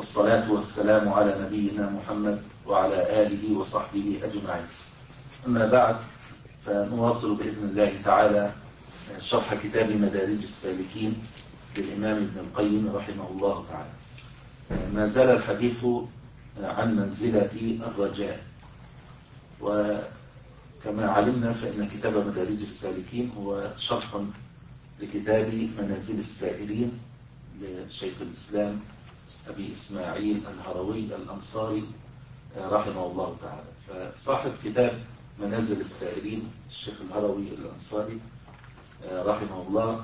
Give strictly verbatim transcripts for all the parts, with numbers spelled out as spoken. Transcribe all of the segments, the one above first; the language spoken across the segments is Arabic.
والصلاة والسلام على نبينا محمد وعلى آله وصحبه أجمعين. أما بعد، فنواصل بإذن الله تعالى شرح كتاب مدارج السالكين للإمام ابن القيم رحمه الله تعالى. ما زال الحديث عن منزلة الرجاء، وكما علمنا فإن كتاب مدارج السالكين هو شرح لكتاب منازل السائرين لشيخ الإسلام أبي إسماعيل الهروي الأنصاري رحمه الله تعالى. فصاحب كتاب منازل السائرين الشيخ الهروي الأنصاري رحمه الله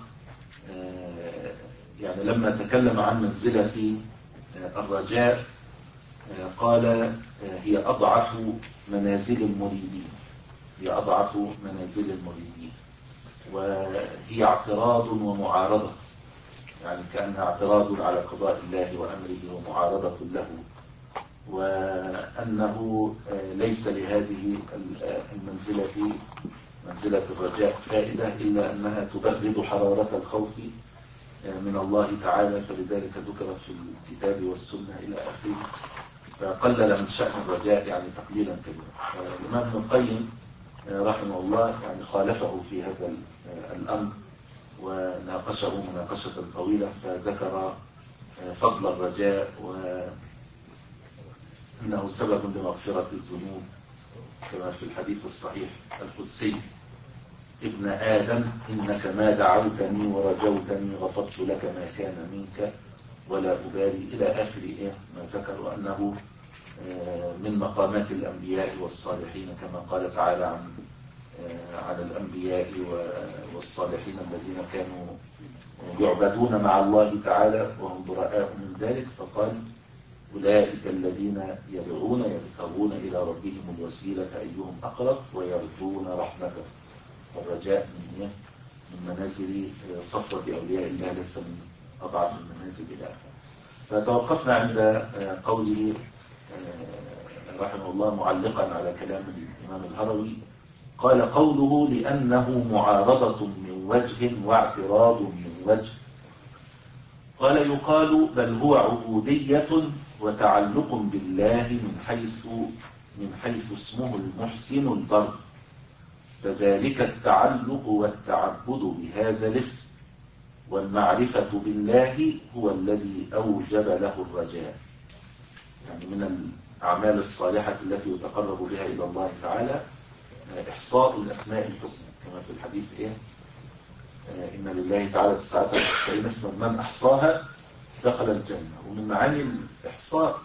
يعني لما تكلم عن منزلة الرجاء قال هي أضعف منازل المريدين، هي أضعف منازل المريدين، وهي اعتراض ومعارضة، يعني كأنها اعتراض على قضاء الله وأمره ومعارضة له، وأنه ليس لهذه المنزلة منزلة الرجاء فائدة إلا أنها تبرد حرارة الخوف من الله تعالى، فلذلك ذكرت في الكتاب والسنة إلى آخره، فقلل من شأن الرجاء يعني تقليلا كبيرا. الإمام ابن القيم رحمه الله يعني خالفه في هذا الأمر وناقشه مناقشة طويلة، فذكر فضل الرجاء وأنه سبب لمغفرة الذنوب، كما في الحديث الصحيح القدسي: ابن آدم إنك ما دعوتني ورجوتني غفرت لك ما كان منك ولا أبالي، إلى آخر إيه ما ذكر، وأنه من مقامات الأنبياء والصالحين، كما قال تعالى عن على الأنبياء والصالحين الذين كانوا يعبدون مع الله تعالى وهم براء من ذلك، فقال: أولئك الذين يدعون يبتغون إلى ربهم الوسيلة أيهم أقرب ويرجون رحمته. الرجاء من من منازل صفوة أولياء الله، ليس من أضعف المنازل إلى آخره. فتوقفنا عند قوله رحمه الله معلقا على كلام الإمام الهروي، قال: قوله لأنه معارضة من وجه واعتراض من وجه. قال: يقال بل هو عبودية وتعلق بالله من حيث من حيث اسمه المحسن البر، فذلك التعلق والتعبد بهذا الاسم، والمعرفة بالله هو الذي أوجب له الرجاء. يعني من الأعمال الصالحة التي يتقرب بها إلى الله تعالى إحصاء الأسماء الحسنى، كما في الحديث إيه؟ إن لله تعالى تسعة وتسعين اسما من أحصاها دخل الجنة. ومن معاني الإحصاء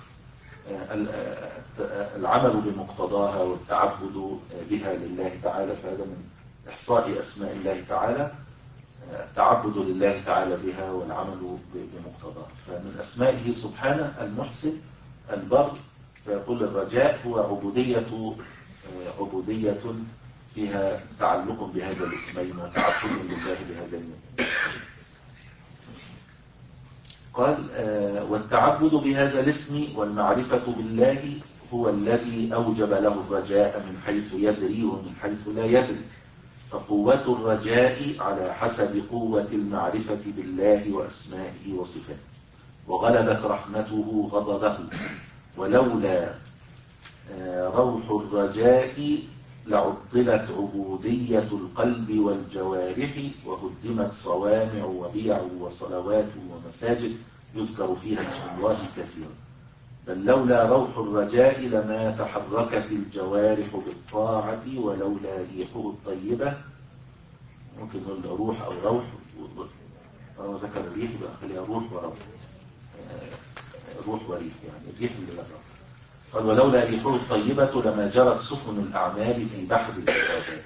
العمل بمقتضاها والتعبد بها لله تعالى، فهذا من إحصاء أسماء الله تعالى، التعبد لله تعالى بها والعمل بمقتضاها. فمن أسمائه سبحانه المحسن البر، فيقول الرجاء هو عبودية عبودية فيها تعلق بهذا الاسمين وتعبد لله بهذا الاسم. قال: والتعبد بهذا الاسم والمعرفة بالله هو الذي أوجب له الرجاء من حيث يدري ومن حيث لا يدري، فقوة الرجاء على حسب قوة المعرفة بالله وأسمائه وصفاته، وغلبت رحمته غضبه، ولولا روح الرجاء لعطلت عبودية القلب والجوارح، وهدمت صوامع وبيع وصلوات ومساجد يذكر فيها اسم الله كثيرا، بل لولا روح الرجاء لما تحركت الجوارح بالطاعة، ولولا ريحه الطيبة. ممكن نقول روح أو روح، طالما ذكر الريح يبقى خليها روح وروح، روح وريح، يعني الريح اللي لا روح. قال: ولولا ريحه الطيبة لما جرت سفن الأعمال في بحر العبادات.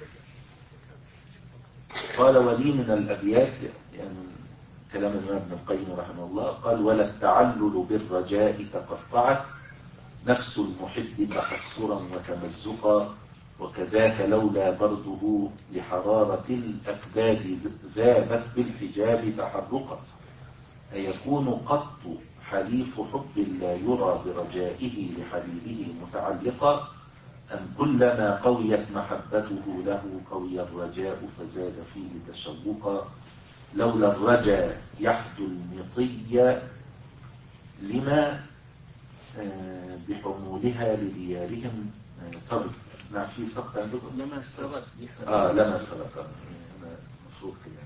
قال: ولي من الأبيات، يعني كلام الإمام ابن القيم رحمه الله، قال: ولا التعلل بالرجاء تقطعت نفس المحب تحسرا وتمزقا، وكذاك لولا برده لحرارة الأكباد ذابت بالحجاب تحرقا، أيكون قط حليف حب لا يرى برجائه لحبيبه متعلقا، أم كلما قويت محبته له قوي الرجاء فزاد فيه تشوقا، لولا الرجا يحدو المطي لما بحمولها لديارهم ترجو. نعم في سقط عندكم؟ لما سبق دي اه لما سبق انا المفروض كده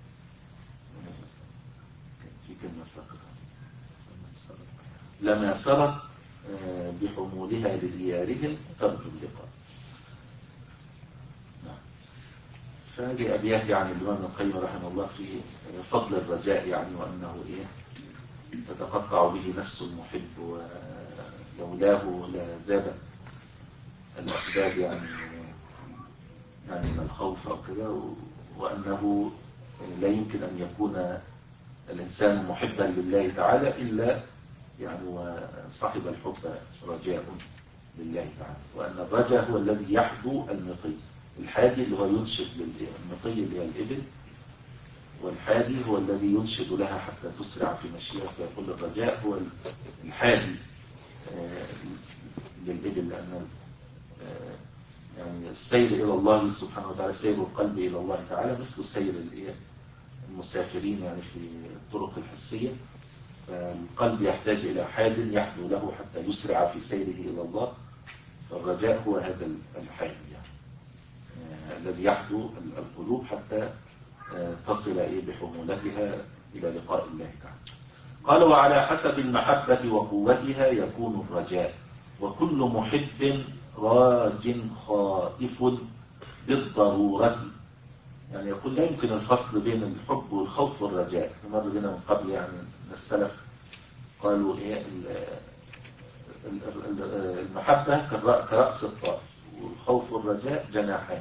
في كلمة سقط لما سبق بحمولها لديارهم ترجو اللقاء. نعم. فهذه أبيات يعني الإمام ابن القيم رحمه الله في فضل الرجاء يعني وأنه إيه تتقطع به نفس المحب ولولاه لذابت الأسباب يعني يعني من الخوف أو كده، وأنه لا يمكن أن يكون الإنسان محبا لله تعالى إلا يعني وصاحب الحب رجاء لله تعالى، وأن الرجاء هو الذي يحدو المطي. الحادي اللي هو ينشد للمطي اللي هي الإبل، والحادي هو الذي ينشد لها حتى تسرع في مشيها، فيقول الرجاء هو الحادي للإبل، لأن يعني السير إلى الله سبحانه وتعالى، سير القلب إلى الله تعالى مثل سير المسافرين يعني في الطرق الحسية. فالقلب يحتاج إلى حاد يحدو له حتى يسرع في سيره إلى الله، فالرجاء هو هذا الحاد يعني الذي يحدو القلوب حتى تصل بحمولتها إلى لقاء الله تعالى. قال وعلى حسب المحبة وقوتها يكون الرجاء، وكل محب راج خائف بالضرورة. يعني يقول لا يمكن الفصل بين الحب والخوف والرجاء. مر بنا من قبل يعني السلف قالوا ايه المحبة كرأس الطائر، والخوف والرجاء جناحان.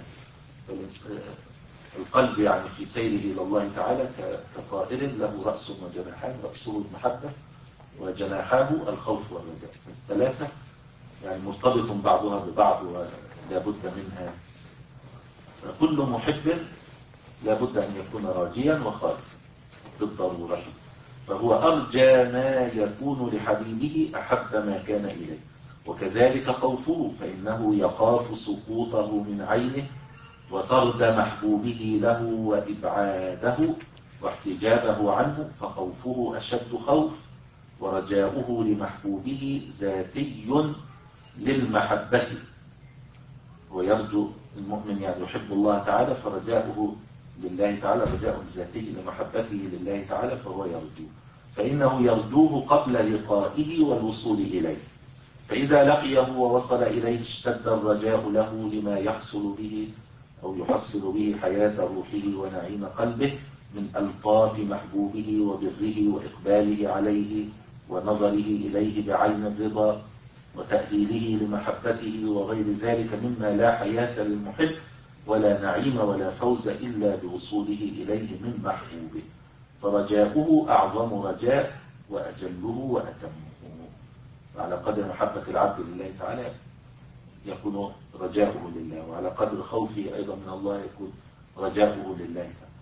القلب يعني في سيره إلى الله تعالى كطائر له رأس وجناحان، رأسه المحبة وجناحاه الخوف والرجاء. الثلاثة يعني مرتبط بعضها ببعض ولا بد منها. كل محب لا بد أن يكون راجيا وخائفا بالضرورة، فهو أرجى ما يكون لحبيبه أحب ما كان إليه، وكذلك خوفه فإنه يخاف سقوطه من عينه وطرد محبوبه له وإبعاده واحتجابه عنه، فخوفه أشد خوف، ورجاؤه لمحبوبه ذاتي للمحبة. ويرجو المؤمن يعني يحب الله تعالى، فرجاؤه لله تعالى رجاء ذاتي لمحبته لله تعالى، فهو يرجو، فإنه يرجوه قبل لقائه والوصول إليه، فإذا لقيه ووصل إليه اشتد الرجاء له لما يحصل به أو يحصل به حياة روحه ونعيم قلبه من ألطاف محبوبه وبره وإقباله عليه ونظره إليه بعين الرضا وتأهيله لمحبته وغير ذلك مما لا حياة للمحب ولا نعيم ولا فوز إلا بوصوله إليه من محبوبه، فرجاؤه أعظم رجاء وأجله وأتمه. وعلى قدر محبة العبد لله تعالى يكون رجاؤه لله، وعلى قدر خوفه أيضا من الله يكون رجاؤه لله تعالى.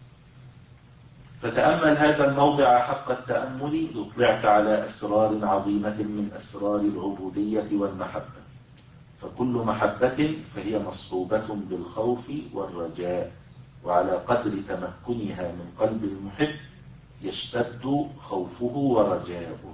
فتأمل هذا الموضع حق التأمل يطلعك على أسرار عظيمة من أسرار العبودية والمحبة، فكل محبة فهي مصحوبة بالخوف والرجاء، وعلى قدر تمكنها من قلب المحب يشتد خوفه ورجاؤه.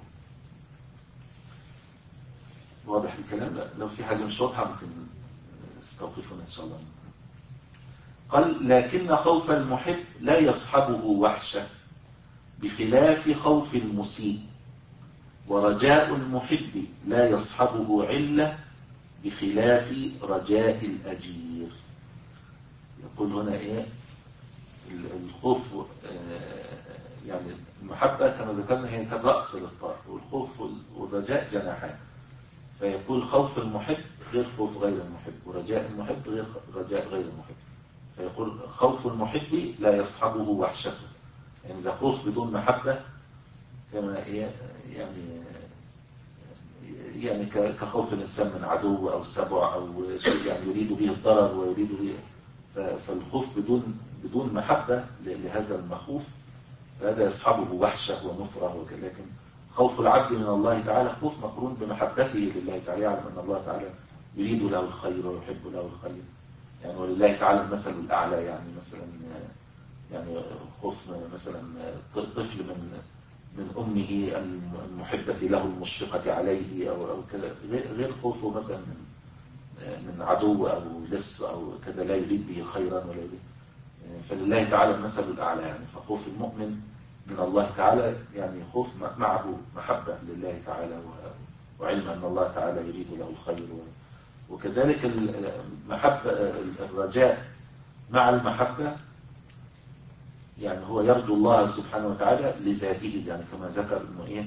واضح الكلام؟ لا لو في حاجة مش واضحة ممكن استوقفنا إن شاء الله. قال لكن خوف المحب لا يصحبه وحشة بخلاف خوف المسيء، ورجاء المحب لا يصحبه علة بخلاف رجاء الأجير. يقول هنا إيه الخوف يعني المحبة كما ذكرنا هي كالرأس للطائر، والخوف والرجاء جناحان، فيقول خوف المحب غير خوف غير المحب، ورجاء المحب غير رجاء غير المحب. فيقول خوف المحب لا يصحبه وحشته، يعني إذا خوف بدون محبة كما يعني يعني كخوف الإنسان من عدو أو سبع أو شيء يعني يريد به الضرر ويريد به، فالخوف بدون بدون محبة لهذا المخوف فهذا يصحبه وحشة ونفرة وكذا. لكن خوف العبد من الله تعالى خوف مقرون بمحبته لله تعالى، يعلم أن الله تعالى يريد له الخير ويحب له الخير يعني، ولله تعالى المثل الأعلى. يعني مثلا يعني خوف مثلا طفل من من أمه المحبة له المشفقة عليه أو أو كذا، غير خوفه مثلا من من عدو أو لص أو كذا لا يريد به خيرا ولا يريد. فلله تعالى المثل الأعلى يعني. فخوف المؤمن من الله تعالى يعني خوف معه محبة لله تعالى وعلم أن الله تعالى يريد له الخير. وكذلك المحبة الرجاء مع المحبة يعني هو يرجو الله سبحانه وتعالى لذاته، يعني كما ذكر انه ايه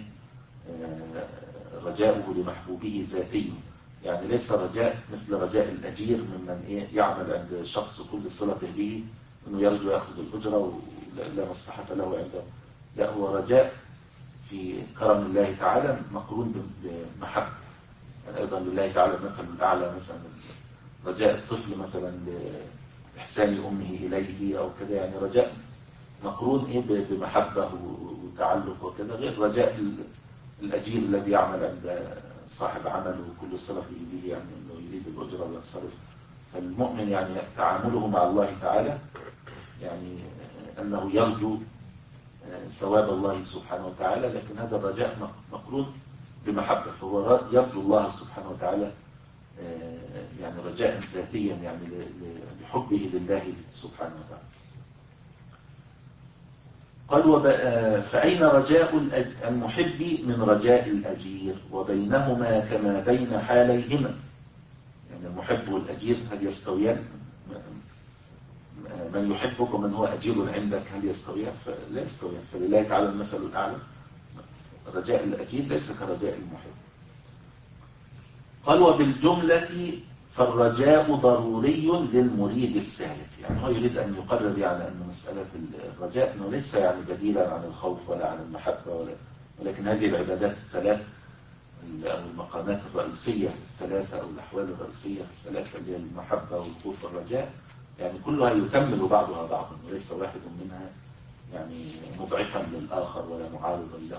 رجاؤه لمحبوبه ذاتي، يعني ليس رجاء مثل رجاء الأجير ممن ايه يعمل عند شخص كل صلته به انه يرجو ياخذ الأجرة ولا مصلحة له عنده. لا، هو رجاء في كرم الله تعالى مقرون بمحبة. يعني ايضا لله تعالى المثل الاعلى، مثلا رجاء الطفل مثلا لإحسان أمه إليه أو كذا، يعني رجاء مقرون إيه بمحبة وتعلق وكذا، غير رجاء الأجير الذي يعمل عند صاحب عمل وكل صلة به يعني أنه يريد الأجرة وينصرف. فالمؤمن يعني تعامله مع الله تعالى يعني أنه يرجو ثواب الله سبحانه وتعالى، لكن هذا الرجاء مقرون بمحبة، فهو يرجو الله سبحانه وتعالى يعني رجاء ذاتيا يعني لحبه لله سبحانه وتعالى. قال فأين رجاء المحب من رجاء الأجير وبينهما كما بين حاليهما؟ يعني المحب والأجير هل يستويان؟ من يحبك ومن هو أجير عندك هل يستويان؟ فلا يستويان. فلله تعالى المثل الأعلى. رجاء الأجير ليس كرجاء المحب. قال وبالجملة فالرجاء ضروري للمريد السالك. يعني هو يريد أن يقرر يعني أن مسألة الرجاء أنه ليس يعني بديلا عن الخوف ولا عن المحبة ولا، ولكن هذه العبادات الثلاث أو المقامات الرئيسية الثلاثة أو الأحوال الرئيسية الثلاثة اللي هي المحبة والخوف والرجاء يعني كلها يكمل بعضها بعضا، وليس واحد منها يعني مضعفا للآخر ولا معارضا له.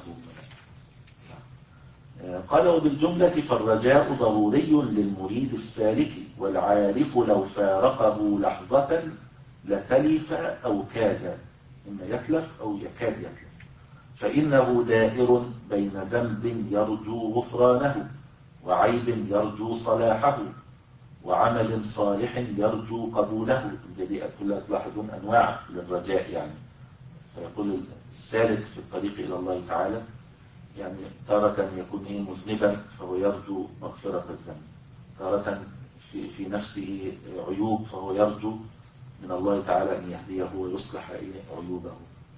قال وبالجملة فالرجاء ضروري للمريد السالك، والعارف لو فارقه لحظة لتلف أو كاد، إما يتلف أو يكاد يتلف، فإنه دائر بين ذنب يرجو غفرانه وعيب يرجو صلاحه وعمل صالح يرجو قبوله. الذي كلها تلاحظون أنواع للرجاء يعني. فيقول السالك في الطريق إلى الله تعالى يعني تارة يكون إيه مذنبا فهو يرجو مغفرة الذنب، تارة في, في نفسه عيوب فهو يرجو من الله تعالى أن يهديه ويصلح عيوبه،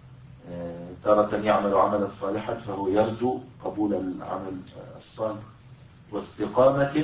تارة يعمل عملا صالحا فهو يرجو قبول العمل الصالح، واستقامة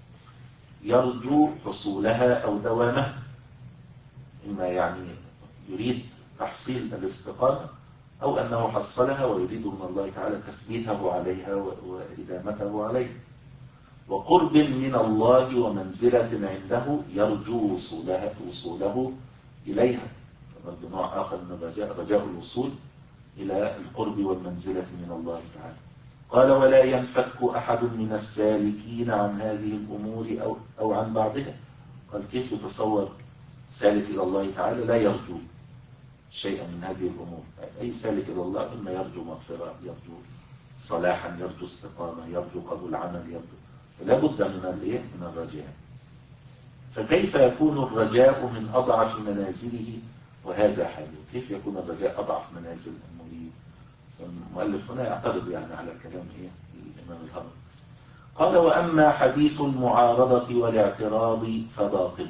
يرجو حصولها أو دوامها، إما يعني يريد تحصيل الاستقامة أو أنه حصلها ويريد من الله تعالى تثبيته عليها وإدامته عليها، وقرب من الله ومنزلة عنده يرجو وصولها وصوله إليها. برضو نوع آخر من الرجاء، رجاء الوصول إلى القرب والمنزلة من الله تعالى. قال ولا ينفك أحد من السالكين عن هذه الأمور أو, أو عن بعضها. قال كيف يتصور سالك إلى الله تعالى لا يرجو شيئا من هذه الأمور؟ أي سالك إلى الله إما يرجو مغفرة، يرجو صلاحا، يرجو استقامة، يرجو قبول عمل، يرجو، فلا بد من الايه من الرجاء. فكيف يكون الرجاء من أضعف منازله وهذا حاله؟ كيف يكون الرجاء أضعف منازل المريد؟ المؤلف هنا يعترض يعني على كلام إيه الإمام الهروي. قال وأما حديث المعارضة والاعتراض فباطل.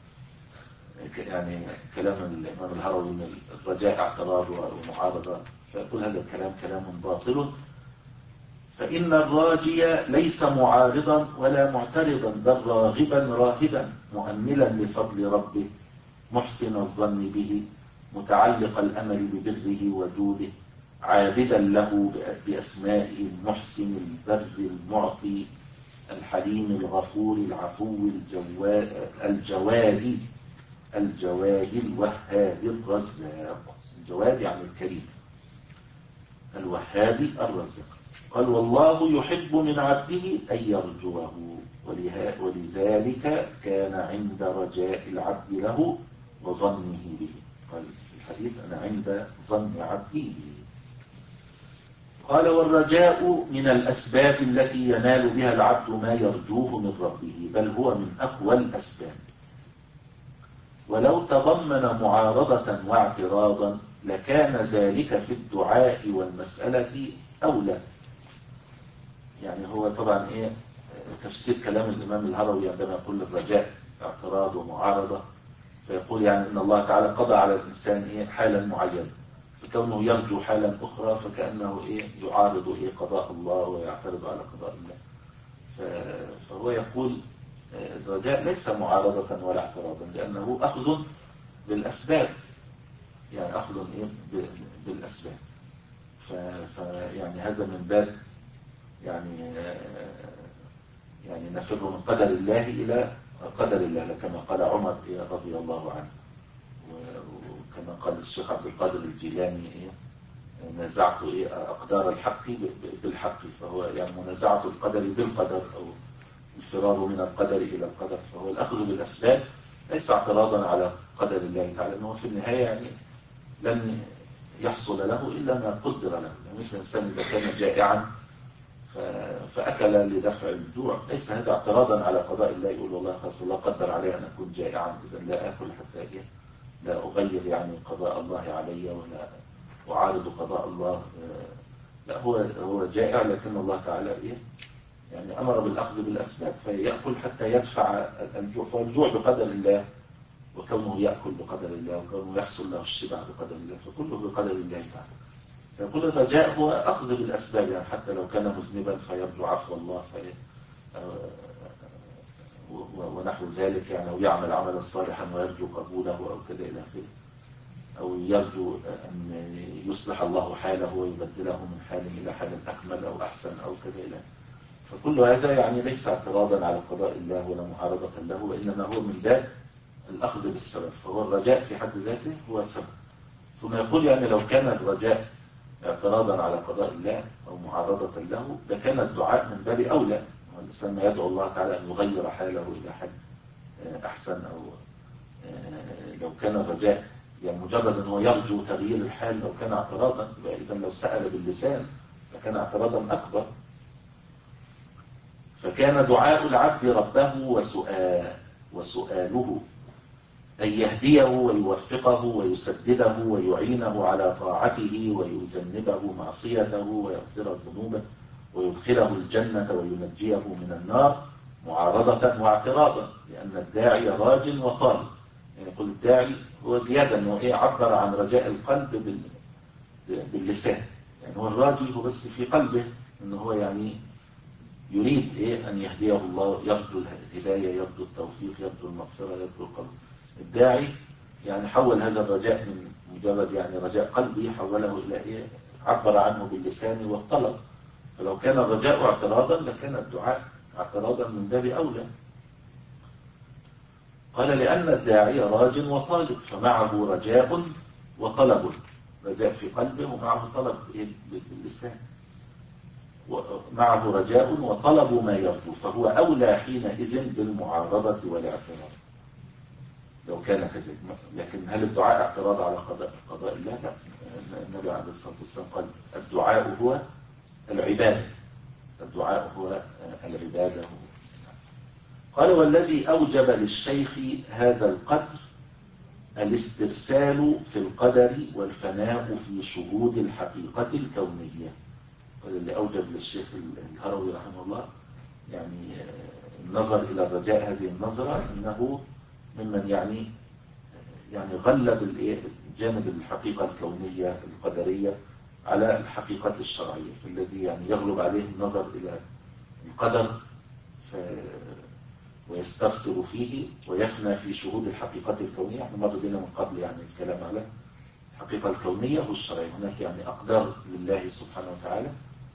يعني كلام الإمام الهروي من الرجاء اعتراض ومعارضة، فيقول هذا الكلام كلام باطل، فإن الراجي ليس معارضا ولا معترضا، بل راغبا راهبا مؤملا لفضل ربه محسن الظن به متعلق الأمل ببره وجوده عابدا له بأسمائه المحسن البر المعطي الحليم الغفور العفو الجواد الجواد الوهاب الرزاق. الجواد يعني الكريم، الوهاب الرزاق. قال والله يحب من عبده أن يرجوه، ولذلك كان عند رجاء العبد له وظنه به. قال في الحديث أنا عند ظن عبدي به. قال والرجاء من الأسباب التي ينال بها العبد ما يرجوه من ربه، بل هو من أقوى الأسباب. ولو تضمن معارضة واعتراضا لكان ذلك في الدعاء والمسألة أولى. يعني هو طبعا إيه تفسير كلام الإمام الهروي عندما يقول الرجاء اعتراض ومعارضة، فيقول يعني إن الله تعالى قضى على الإنسان إيه حالا معينة، فكونه يرجو حالا أخرى فكأنه إيه يعارض إيه قضاء الله ويعترض على قضاء الله. فهو يقول الرجاء ليس معارضة ولا اعتراضا، لأنه أخذ بالأسباب، يعني أخذ إيه بالأسباب. فيعني هذا من باب يعني يعني نفر من قدر الله إلى قدر الله، كما قال عمر رضي الله عنه، وكما قال الشيخ عبد القادر الجيلاني إيه نزعت إيه أقدار الحق بالحق، فهو يعني منازعة القدر بالقدر أو الفرار من القدر إلى القدر. فهو الأخذ بالأسباب ليس اعتراضا على قدر الله تعالى، أنه في النهاية يعني لن يحصل له إلا ما قدر له. يعني مثل الإنسان إذا كان جائعا فأكل لدفع الجوع، ليس هذا اعتراضا على قضاء الله، يقول والله خلاص الله قدر علي أن أكون جائعا إذا لا آكل حتى إيه لا أغير يعني قضاء الله علي ولا أعارض قضاء الله. لا، هو هو جائع لكن الله تعالى إيه يعني أمر بالأخذ بالأسباب، فيأكل حتى يدفع الجوع. فالجوع بقدر الله، وكونه يأكل بقدر الله، وكونه يحصل له الشبع بقدر الله، فكله بقدر الله تعالى. فيقول الرجاء هو أخذ بالأسباب، يعني حتى لو كان مذنبا فيرجو عفو الله في ونحو ذلك، يعني أو يعمل عملا صالحا ويرجو قبوله أو كذا إلى آخره، أو يرجو أن يصلح الله حاله ويبدله من حال إلى حال أكمل أو أحسن أو كذا إلى آخره. فكل هذا يعني ليس اعتراضا على قضاء الله ولا معارضة له، وإنما هو من باب الأخذ بالسبب. فهو الرجاء في حد ذاته هو سبب. ثم يقول يعني لو كان الرجاء اعتراضا على قضاء الله أو معارضة له لكان الدعاء من باب أولى، والإنسان يدعو الله تعالى أن يغير حاله إلى حال أحسن. أو لو كان الرجاء يعني مجرد أنه يرجو تغيير الحال لو كان اعتراضا، إذا لو سأل باللسان لكان اعتراضا أكبر. فكان دعاء العبد ربه وسؤال وسؤاله أن يهديه ويوفقه ويسدده ويعينه على طاعته ويجنبه معصيته ويغفر ذنوبه ويدخله الجنة وينجيه من النار، معارضة واعتراضا، لأن الداعي راج وطالب. يعني يقول الداعي هو زيادة أنه يعبر عن رجاء القلب باللسان، يعني هو الراجي هو بس في قلبه أنه هو يعني يريد إيه أن يهديه الله، يرجو الهداية، يرجو التوفيق، يرجو المغفرة، يرجو القبول. الداعي يعني حول هذا الرجاء من مجرد يعني رجاء قلبي، حوله إلى إيه عبر عنه باللسان والطلب. فلو كان الرجاء اعتراضا لكان الدعاء اعتراضا من باب أولى. قال لأن الداعي راج وطالب، فمعه رجاء وطلب، رجاء في قلبه ومعه طلب باللسان، معه رجاء وطلب ما يرجو، فهو أولى حينئذ بالمعارضة والاعتراض لو كان كذلك. لكن هل الدعاء اعتراض على قضاء قضاء الله؟ لا، النبي عليه الصلاة والسلام قال الدعاء هو العبادة، الدعاء هو العبادة. قال والذي أوجب للشيخ هذا القدر الاسترسال في القدر والفناء في شهود الحقيقة الكونية. اللي أوجب للشيخ الهروي رحمه الله يعني النظر إلى الرجاء هذه النظرة، أنه ممن يعني يعني غلب جانب الحقيقة الكونية القدرية على الحقيقة الشرعية، فالذي يعني يغلب عليه النظر إلى القدر ويسترسل فيه ويفنى في شهود الحقيقة الكونية. احنا مر بنا من قبل يعني الكلام على الحقيقة الكونية والشرعية. هناك يعني أقدار لله سبحانه وتعالى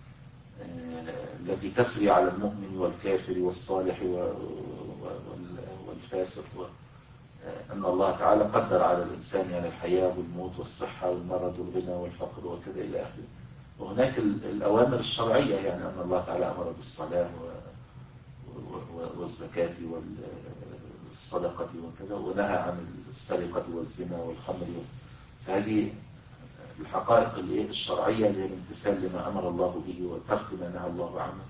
التي تسري على المؤمن والكافر والصالح والفاسق، أن الله تعالى قدر على الإنسان يعني الحياة والموت والصحة والمرض والغنى والفقر وكذا إلى آخره. وهناك الأوامر الشرعية، يعني أن الله تعالى أمر بالصلاة والزكاة والصدقة وكذا، ونهى عن السرقة والزنا والخمر. فهذه الحقائق الشرعية اللي هي الامتثال لما أمر الله به وترك ما نهى الله عنه،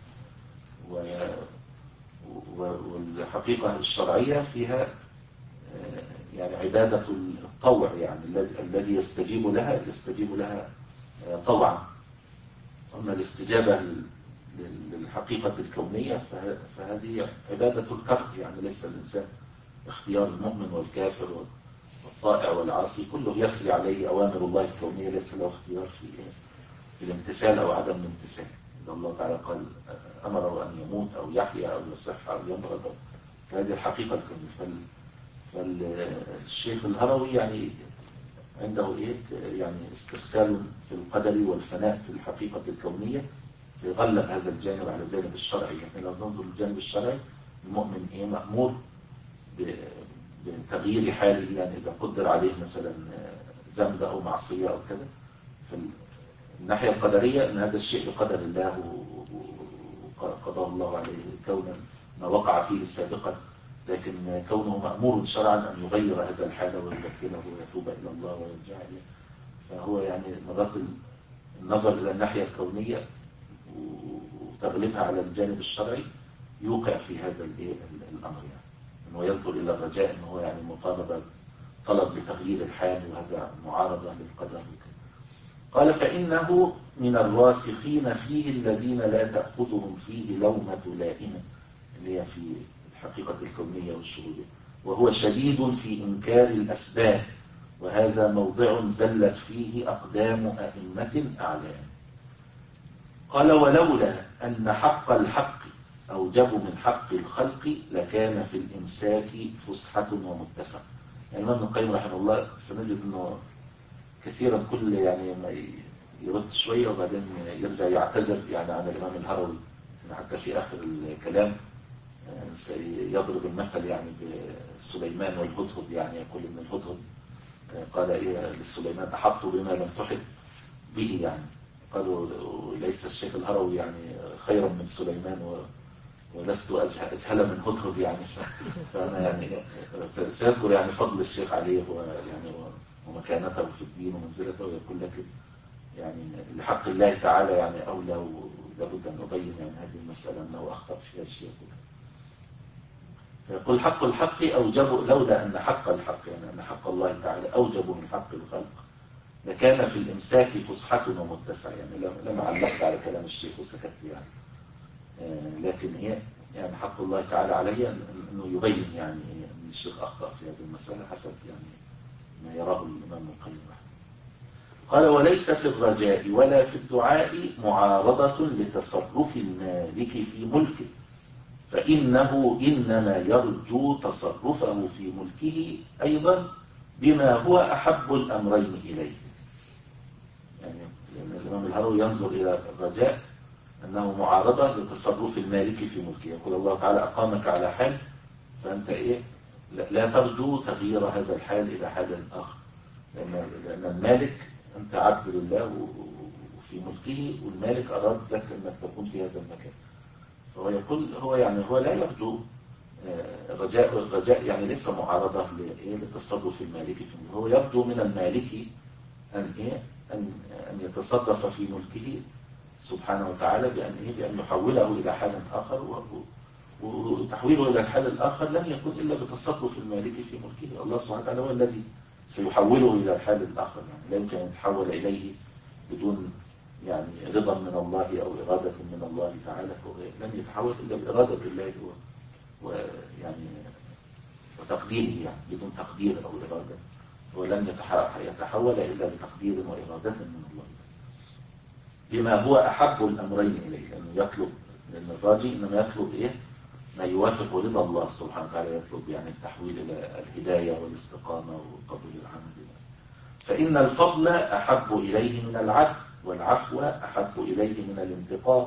والحقيقة الشرعية فيها يعني عبادة الطوع، يعني الذي يستجيب لها يستجيب لها طوعا. أما الاستجابة للحقيقة الكونية فهذه عبادة الكره، يعني ليس الإنسان اختيار المؤمن والكافر والطائع والعاصي كله يسري عليه أوامر الله الكونية، ليس له اختيار في في الامتثال أو عدم الامتثال. إذا الله تعالى قال أمره أن يموت أو يحيا أو يصح أو يمرض، فهذه الحقيقة الكونية. فالشيخ الهروي يعني عنده إيه يعني استرسال في القدر والفناء في الحقيقة الكونية، يغلب هذا الجانب على الجانب الشرعي. يعني لو ننظر للجانب الشرعي، المؤمن إيه مأمور بتغيير حاله، يعني إذا قدر عليه مثلا ذنب أو معصية أو كذا. في الناحية القدرية أن هذا الشيء بقدر الله وقضاه الله عليه كونا ما وقع فيه سابقا، لكن كونه مأمور شرعا أن يغير هذا الحال ويبدله ويتوب إلى الله ويرجع إليه. فهو يعني مرات النظر إلى الناحية الكونية وتغلبها على الجانب الشرعي يوقع في هذا الأمر، يعني أنه ينظر إلى الرجاء أنه يعني مطالبة طلب لتغيير الحال، وهذا معارضة للقدر. قال فإنه من الراسخين فيه الذين لا تأخذهم فيه لومة لائمة، اللي هي في الحقيقة الكونية والشهودية، وهو شديد في إنكار الأسباب، وهذا موضع زلت فيه أقدام أئمة أعلام. قال ولولا أن حق الحق أوجب من حق الخلق لكان في الإمساك فسحة ومتسع. يعني الإمام ابن القيم رحمه الله سنجد أنه كثيرا كل يعني ما يرد شوية وبعدين يرجع يعتذر يعني عن الإمام الهروي، حتى في آخر الكلام سيضرب المثل يعني بسليمان والهدهد، يعني يقول إن الهدهد قال إيه لسليمان أحط بما لم تحط به، يعني قالوا ليس الشيخ الهروي يعني خيرا من سليمان و ولست أجهل من هدهد، يعني فأنا يعني سيذكر يعني فضل الشيخ عليه ويعني ومكانته في الدين ومنزلته، ويقول لك يعني لحق الله تعالى يعني أولى، ولابد أن أبين يعني هذه المسألة أنه أخطأ فيها الشيخ. فيقول حق الحق أوجب، لولا أن حق الحق يعني أن حق الله تعالى أوجب من حق الخلق لكان في الإمساك فسحة ومتسع. يعني لما علقت على كلام الشيخ وسكت يعني، لكن هي يعني حق الله تعالى علي أنه يبين يعني أن الشيخ أخطأ في هذه المسألة حسب يعني ما يراه الإمام القيم. قال وليس في الرجاء ولا في الدعاء معارضة لتصرف المالك في ملكه، فإنه إنما يرجو تصرفه في ملكه أيضا بما هو أحب الأمرين إليه. يعني الإمام الهروي ينظر إلى الرجاء أنه معارضة لتصرف المالك في ملكه. يقول الله تعالى أقامك على حال، فأنت إيه لا ترجو تغيير هذا الحال إلى حال آخر، لأن المالك أنت عبد لله وفي ملكه، والمالك أراد لك أنك تكون في هذا المكان. فهو يقول هو يعني هو لا يرجو الرجاء، الرجاء يعني ليس معارضة للتصرف المالك في ملكه، هو يرجو من المالك أن إيه أن أن يتصرف في ملكه سبحانه وتعالى بأن إيه بأن يحوله إلى حال آخر، وتحويله إلى الحال الآخر لن يكون إلا بتصرف المالك في ملكه. الله سبحانه وتعالى هو الذي سيحوله إلى الحال الآخر، يعني لا يمكن أن يتحول إليه بدون يعني رضا من الله أو إرادة من الله تعالى، لن يتحول إلا بإرادة الله ويعني وتقديره، يعني بدون تقدير أو إرادة ولن يتحول إلا بتقدير وإرادة من الله بما هو أحب الأمرين إليه. لأنه يطلب، لأن الراجي إنما يطلب إيه ما يوافق رضا الله سبحانه وتعالى، يطلب يعني التحويل إلى الهداية والاستقامة وقبول العمل. فإن الفضل أحب إليه من العدل، والعفو أحب إليه من الانتقام،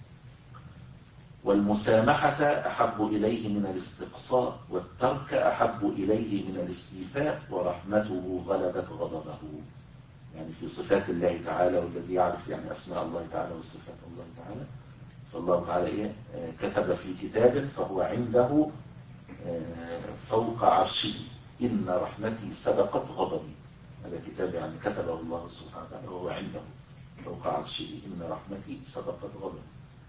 والمسامحة أحب إليه من الاستقصاء، والترك أحب إليه من الاستيفاء، ورحمته غلبت غضبه. يعني في صفات الله تعالى، والذي يعرف يعني أسماء الله تعالى وصفات الله تعالى، فالله تعالى إيه كتب في كتاب فهو عنده فوق عرشه إن رحمتي سبقت غضبي. هذا كتاب يعني كتبه الله سبحانه وتعالى وهو عنده فوق عرشه، إن رحمتي سبقت غضبي.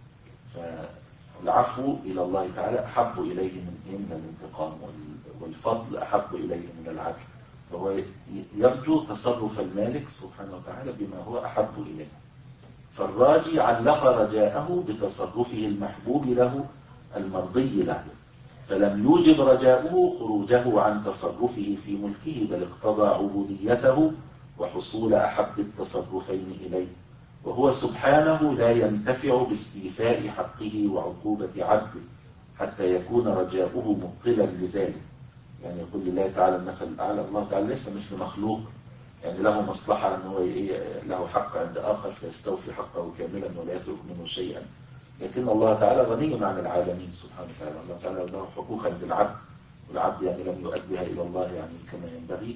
فالعفو إلى الله تعالى أحب إليه من من الانتقام، والفضل أحب إليه من العدل، فهو يرجو تصرف المالك سبحانه وتعالى بما هو أحب إليه. فالراجي علق رجاءه بتصرفه المحبوب له المرضي له، فلم يوجب رجاؤه خروجه عن تصرفه في ملكه، بل اقتضى عبوديته وحصول أحب التصرفين إليه، وهو سبحانه لا ينتفع باستيفاء حقه وعقوبة عبده حتى يكون رجاؤه مبطلا لذلك. يعني يقول لله تعالى المثل الأعلى، الله تعالى ليس مثل مخلوق يعني له مصلحة أنه له حق عند آخر فيستوفي حقه كاملا ولا يترك منه شيئا، لكن الله تعالى غني عن العالمين سبحانه وتعالى. الله تعالى له حقوق عند العبد، والعبد يعني لم يؤديها إلى الله يعني كما ينبغي،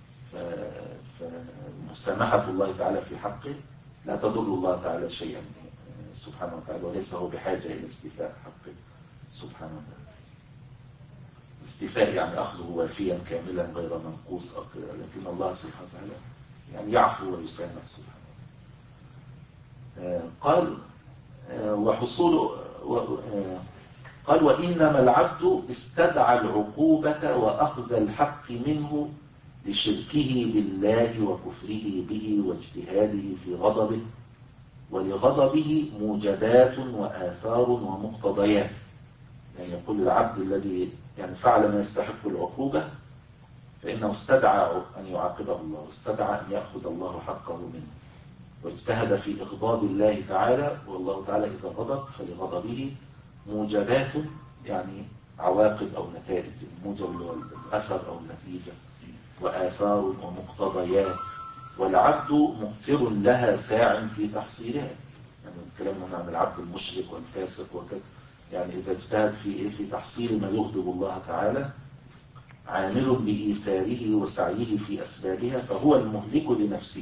فمسامحة الله تعالى في حقه لا تضر الله تعالى شيئا سبحانه وتعالى، وليس هو بحاجة إلى استيفاء حقه سبحانه وتعالى. استيفاء يعني أخذه وافيا كاملا غير منقوص، لكن الله سبحانه وتعالى يعني يعفو ويسامح سبحانه وتعالى. قال وحصول قال وإنما العبد استدعى العقوبة وأخذ الحق منه لشركه بالله وكفره به واجتهاده في غضبه، ولغضبه موجبات وآثار ومقتضيات. يعني يقول العبد الذي يعني فعل ما يستحق العقوبة فإنه استدعى أن يعاقبه الله، واستدعى أن يأخذ الله حقه منه، واجتهد في إغضاب الله تعالى، والله تعالى إذا غضب فلغضبه موجبات يعني عواقب أو نتائج، الموجب الأثر أو النتيجة، وآثار ومقتضيات، والعبد مقصر لها ساع في تحصيلها. يعني الكلام هنا عن العبد المشرك والفاسق وكذا، يعني إذا اجتهد في إيه في تحصيل ما يغضب الله تعالى عامل بإيثاره وسعيه في أسبابها، فهو المهلك لنفسه.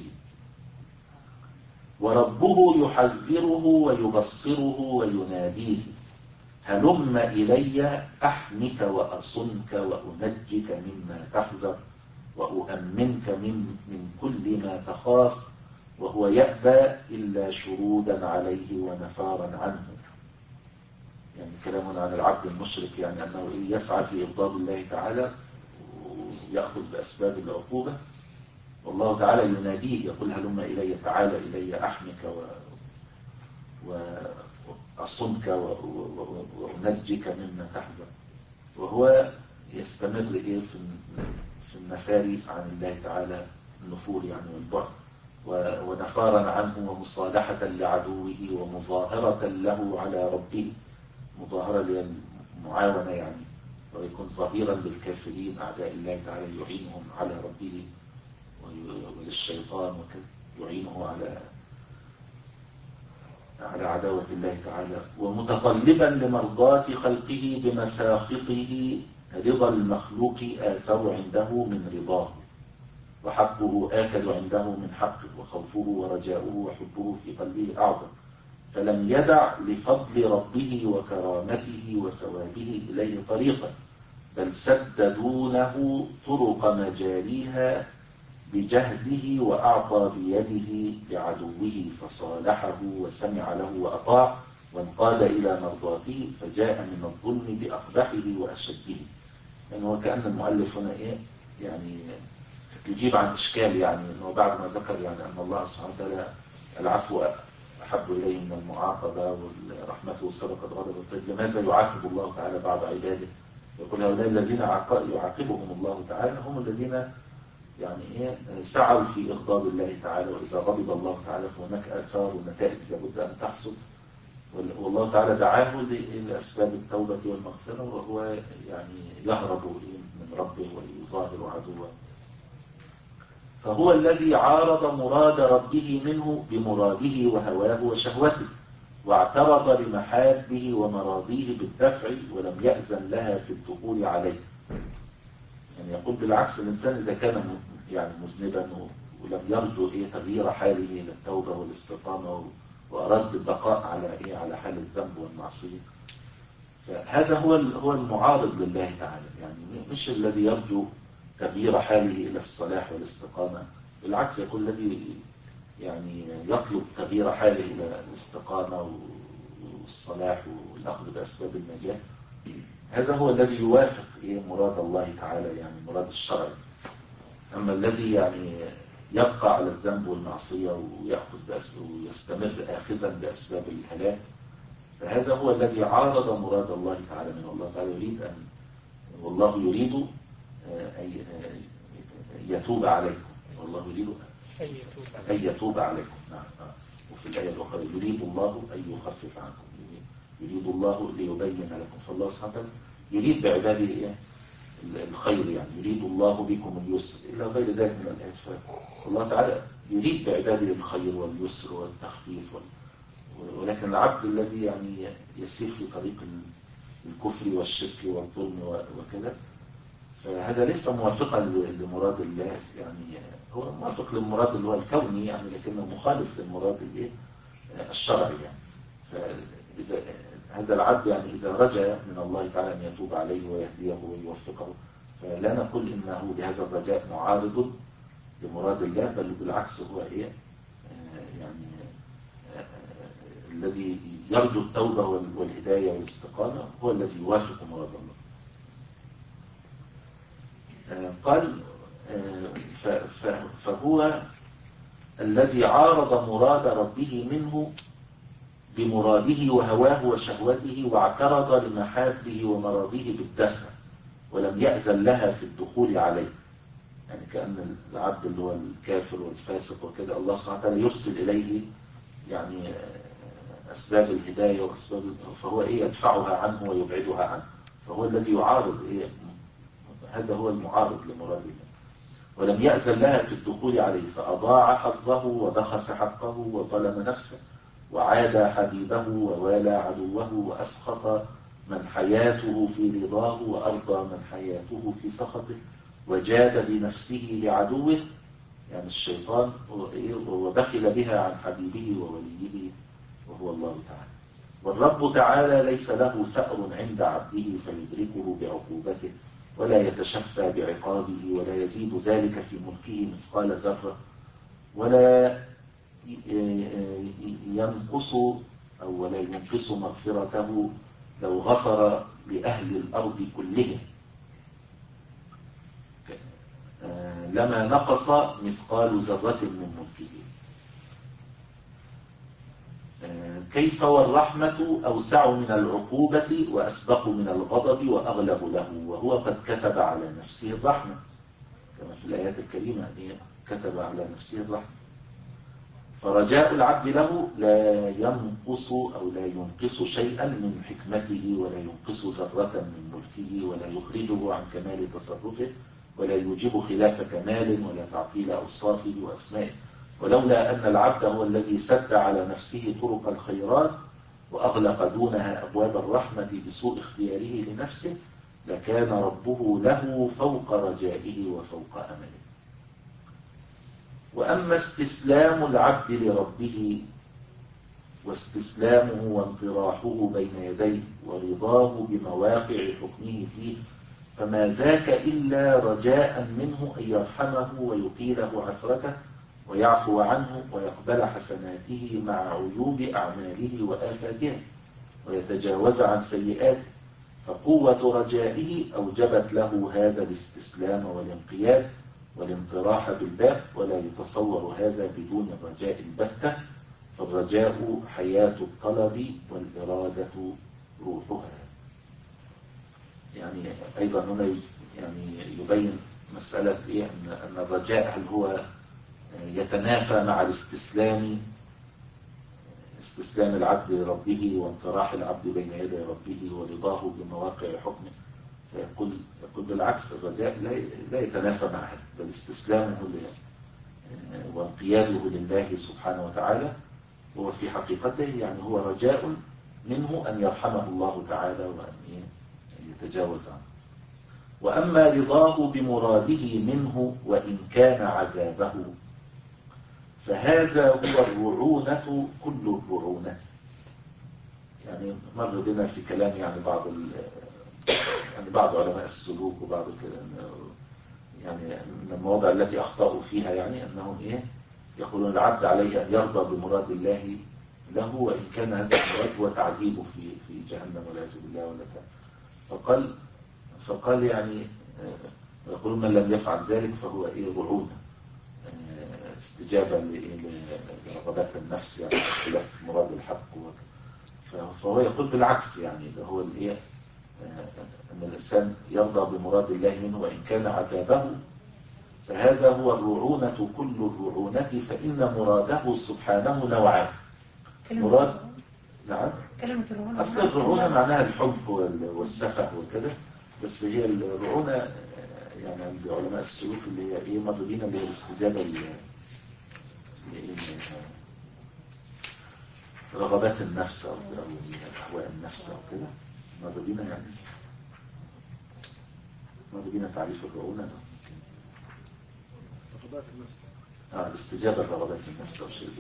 وربه يحذره ويبصره ويناديه: هلم إلي أحمك وأصنك وأنجك مما تحذر وأؤمنك من, من كل ما تخاف، وهو يأبى إلا شرودا عليه ونفارا عنه. يعني كلامنا عن العبد المشرك يعني أنه يسعى في إغضاب الله تعالى ويأخذ بأسباب العقوبة، والله تعالى يناديه يقول هلم إلي، تعالى إلي أحمك و... وأصنك وأنجك مما تحذر، وهو يستمر إيه في في النفار عن الله تعالى، النفور يعني والبعد، ونفارا عنه ومصالحة لعدوه ومظاهرة له على ربه. مظاهرة للمعاونة يعني، ويكون ظهيرا للكافرين أعداء الله تعالى، يعينهم على ربه، وللشيطان وكذا يعينه على على عداوة الله تعالى، ومتطلبا لمرضاة خلقه بمساخطه. رضا المخلوق آثر عنده من رضاه، وحقه آكد عنده من حقه، وخوفه ورجاؤه وحبه في قلبه أعظم، فلم يدع لفضل ربه وكرامته وثوابه إليه طريقا، بل سددونه طرق مجاريها بجهده، وأعطى بيده لعدوه فصالحه وسمع له وأطاع وانقاد إلى مرضاته، فجاء من الظلم بأقبحه وأشده. يعني هو كأن المؤلف هنا إيه يعني يجيب عن إشكال، يعني أنه بعد ما ذكر يعني أن الله سبحانه وتعالى العفو أحب إليه من المعاقبة ورحمته سبقت غضبه، طيب لماذا يعاقب الله تعالى بعض عباده؟ يقول هؤلاء الذين يعاقبهم الله تعالى هم الذين يعني إيه سعوا في إغضاب الله تعالى، وإذا غضب الله تعالى فهناك آثار ونتائج لابد أن تحصل، والله تعالى دعاه لأسباب التوبة والمغفرة، وهو يعني يهرب من ربه ويظاهر عدوه. فهو الذي عارض مراد ربه منه بمراده وهواه وشهوته، واعترض لمحابه ومراضيه بالدفع، ولم يأذن لها في الدخول عليه. يعني يقول بالعكس، الإنسان إذا كان يعني مذنبا ولم يرجو إيه تغيير حاله إلى التوبة والاستقامة، وأراد البقاء على إيه على حال الذنب والمعصية، فهذا هو هو المعارض لله تعالى، يعني مش الذي يرجو تغيير حاله إلى الصلاح والاستقامة. بالعكس يكون الذي يعني يطلب تغيير حاله إلى الاستقامة والصلاح والأخذ بأسباب النجاة، هذا هو الذي يوافق مراد الله تعالى، يعني مراد الشرع. أما الذي يعني يبقى على الذنب والمعصية ويأخذ بأسباب ويستمر آخذا بأسباب الهلاك، فهذا هو الذي عارض مراد الله تعالى. من الله تعالى يريد أن والله يريد أن يتوب عليكم، والله يريد أن يتوب عليكم. نعم. وفي الآية الأخرى يريد الله أن يخفف عنكم، يريد الله ليبين لكم. فالله سبحانه وتعالى يريد بعباده الخير، يعني يريد الله بكم اليسر إلى غير ذلك من الآيات. فالله تعالى يريد بعباده الخير واليسر والتخفيف، ولكن العبد الذي يعني يسير في طريق الكفر والشرك والظلم وكذا، فهذا ليس موافقا لمراد الله. يعني هو موافق للمراد اللي هو الكوني يعني، لكنه مخالف للمراد الشرعي يعني. فإذا هذا العبد يعني إذا رجا من الله تعالى أن يتوب عليه ويهديه ويوفقه، فلا نقول إنه بهذا الرجاء معارض لمراد الله، بل بالعكس هو إيه يعني الذي يرجو التوبة والهداية والاستقامة هو الذي يوافق مراد الله. قال فهو الذي عارض مراد ربه منه بمراده وهواه وشهوته، واعترض لمحابه ومراضيه بالدفع، ولم يأذن لها في الدخول عليه. يعني كأن العبد اللي هو الكافر والفاسق وكذا الله سبحانه وتعالى يرسل إليه يعني أسباب الهداية وأسباب، فهو إيه يدفعها عنه ويبعدها عنه، فهو الذي يعارض إيه، هذا هو المعارض لمراد الله. ولم يأذن لها في الدخول عليه، فأضاع حظه وبخس حقه وظلم نفسه، وعاد حبيبه ووالى عدوه، وأسخط من حياته في رضاه وأرضى من حياته في سخطه، وجاد بنفسه لعدوه يعني الشيطان، وبخل بها عن حبيبه ووليه وهو الله تعالى. والرب تعالى ليس له ثأر عند عبده فيدركه بعقوبته، ولا يتشفى بعقابه، ولا يزيد ذلك في ملكه مثقال ذرة، ولا ينقص أو ولا ينقص مغفرته لو غفر لأهل الأرض كلهم، لما نقص مثقال ذرة من ملكه. كيف والرحمة أوسع من العقوبة وأسبق من الغضب وأغلب له، وهو قد كتب على نفسه الرحمة كما في الآيات الكريمة، كتب على نفسه الرحمة. فرجاء العبد له لا ينقص أو لا ينقص شيئا من حكمته، ولا ينقص ذرة من ملكه، ولا يخرجه عن كمال تصرفه، ولا يوجب خلاف كمال، ولا تعطيل أوصافه وأسمائه. ولولا أن العبد هو الذي سد على نفسه طرق الخيرات وأغلق دونها أبواب الرحمة بسوء اختياره لنفسه، لكان ربه له فوق رجائه وفوق أمله. وأما استسلام العبد لربه واستسلامه وانطراحه بين يديه ورضاه بمواقع حكمه فيه، فما ذاك إلا رجاء منه أن يرحمه ويقيله عثرته ويعفو عنه ويقبل حسناته مع عيوب أعماله وآفاتها ويتجاوز عن سيئاته. فقوة رجائه أوجبت له هذا الاستسلام والانقياد والانطراح بالباب، ولا يتصور هذا بدون الرجاء البتة، فالرجاء حياة الطلب والإرادة روحها. يعني أيضا هنا يعني يبين مسألة إيه، أن الرجاء هل هو يتنافى مع الاستسلام، استسلام العبد لربه وانطراح العبد بين يدي ربه ورضاه بمواقع حكمه. فيقول يقول بالعكس، الرجاء لا يتنافى معه، بل استسلامه وانقياده لله سبحانه وتعالى هو في حقيقته يعني هو رجاء منه أن يرحمه الله تعالى وأن يتجاوز عنه. وأما رضاه بمراده منه وإن كان عذابه، فهذا هو الرعونة كل الرعونة. يعني مر بنا في كلام يعني بعض يعني بعض علماء السلوك وبعض يعني من المواضع التي أخطأوا فيها يعني أنهم إيه يقولون العبد عليه أن يرضى بمراد الله له وإن كان هذا المراد هو تعذيبه في في جهنم والعياذ بالله ولا كان. فقال فقال يعني يقولون من لم يفعل ذلك فهو إيه رعونة استجابة لرغبات النفس يعني خلاف مراد الحق. فهو يقول بالعكس يعني ده هو الإيه أن الإنسان يرضى بمراد الله منه وإن كان عذابه، فهذا هو الرعونة كل الرعونة فإن مراده سبحانه نوعان. مراد نعم كلمة الرعونة أصل الرعونة معناها الحب والسفه وكده، بس هي الرعونة يعني عند علماء السلوك اللي هي إيه مضبين اللي هي الاستجابة لرغبات النفس أو أهواء النفس أو كده. مضبين يعني مضبين تعريف الرعونة ده رغبات النفس اه الاستجابة لرغبات النفس أو شيء زي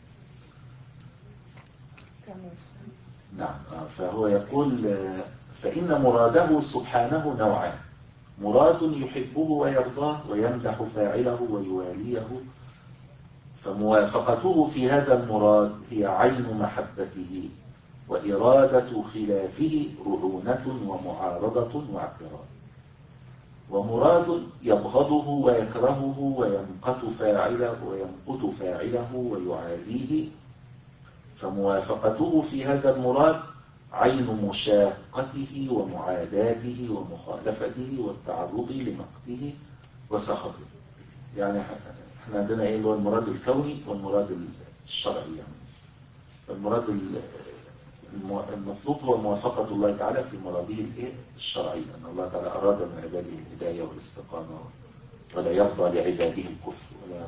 كده. نعم آه فهو يقول آه فإن مراده سبحانه نوعان، مراد يحبه ويرضاه ويمدح فاعله ويواليه، فموافقته في هذا المراد هي عين محبته، وإرادة خلافه رعونة ومعارضة واعتراض. ومراد يبغضه ويكرهه ويمقت فاعله ويمقت فاعله ويعاديه، فموافقته في هذا المراد عين مشاقته ومعاداته ومخالفته والتعرض لمقته وسخطه. يعني احنا عندنا ايه اللي هو المراد الكوني والمراد الشرعي. يعني المراد المطلوب هو موافقة الله تعالى في مراده الايه الشرعي، ان الله تعالى اراد من عباده الهداية والاستقامة ولا يرضى لعباده الكفر ولا